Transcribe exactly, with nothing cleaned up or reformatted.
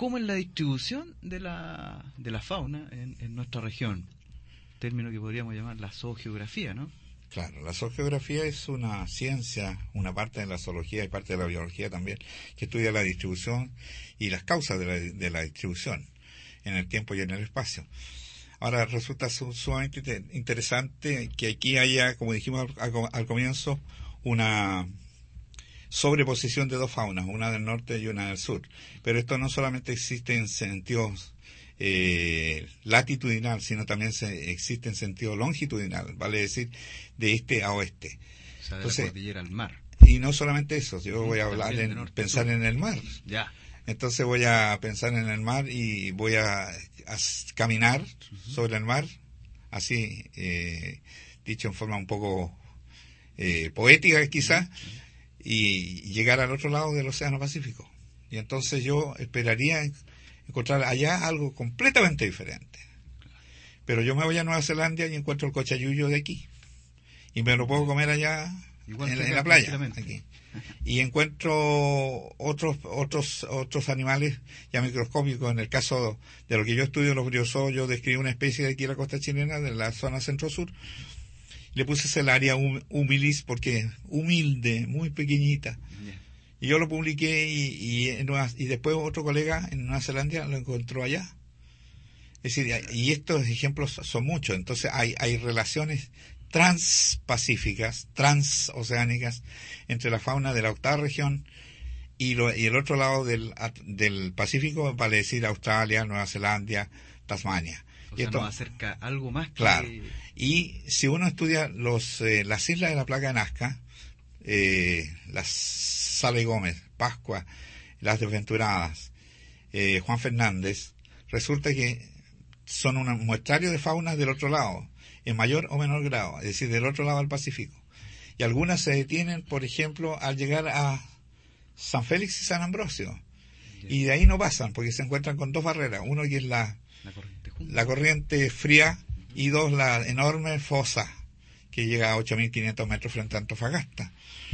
como en la distribución de la, de la fauna en, en nuestra región, término que podríamos llamar la zoogeografía, ¿no? Claro, la zoogeografía es una ciencia, una parte de la zoología y parte de la biología también, que estudia la distribución y las causas de la, de la distribución en el tiempo y en el espacio. Ahora, resulta sumamente interesante que aquí haya, como dijimos al, al comienzo, una sobreposición de dos faunas, una del norte y una del sur. Pero esto no solamente existe en sentidos eh, latitudinal, sino también se, existe en sentido longitudinal, vale decir, de este a oeste. O sea, de Entonces, la cordillera al mar. Y no solamente eso, yo voy a hablar en, norte, pensar sur. en el mar. Ya. Entonces voy a pensar en el mar y voy a, a caminar uh-huh. sobre el mar, así, eh, dicho en forma un poco eh, poética quizás, uh-huh. y llegar al otro lado del Océano Pacífico. Y entonces yo esperaría encontrar allá algo completamente diferente. Pero yo me voy a Nueva Zelanda y encuentro el cochayuyo de aquí. Y me lo puedo comer allá en, en la playa, aquí. Y encuentro otros otros otros animales ya microscópicos. En el caso de lo que yo estudio, los briozoos, yo describí una especie de aquí en la costa chilena, de la zona centro-sur. Le puse Celaria humilis porque humilde, muy pequeñita. Yeah. Y yo lo publiqué y, y, y después otro colega en Nueva Zelanda lo encontró allá. Es decir, y estos ejemplos son muchos. Entonces hay, hay relaciones transpacíficas, transoceánicas, entre la fauna de la octava región y, lo, y el otro lado del, del Pacífico, vale decir Australia, Nueva Zelanda, Tasmania. O y sea, esto, nos acerca algo más que... Claro. Y si uno estudia los eh, las islas de la placa de Nazca, eh, las Sala y Gómez, Pascua, las Desventuradas, eh, Juan Fernández, resulta que son un muestrario de fauna del otro lado, en mayor o menor grado, es decir, del otro lado del Pacífico. Y algunas se detienen, por ejemplo, al llegar a San Félix y San Ambrosio. Yeah. Y de ahí no pasan, porque se encuentran con dos barreras. Uno que es la, la, corriente, la corriente fría, uh-huh. y dos, la enorme fosa, que llega a ocho mil quinientos metros frente a Antofagasta.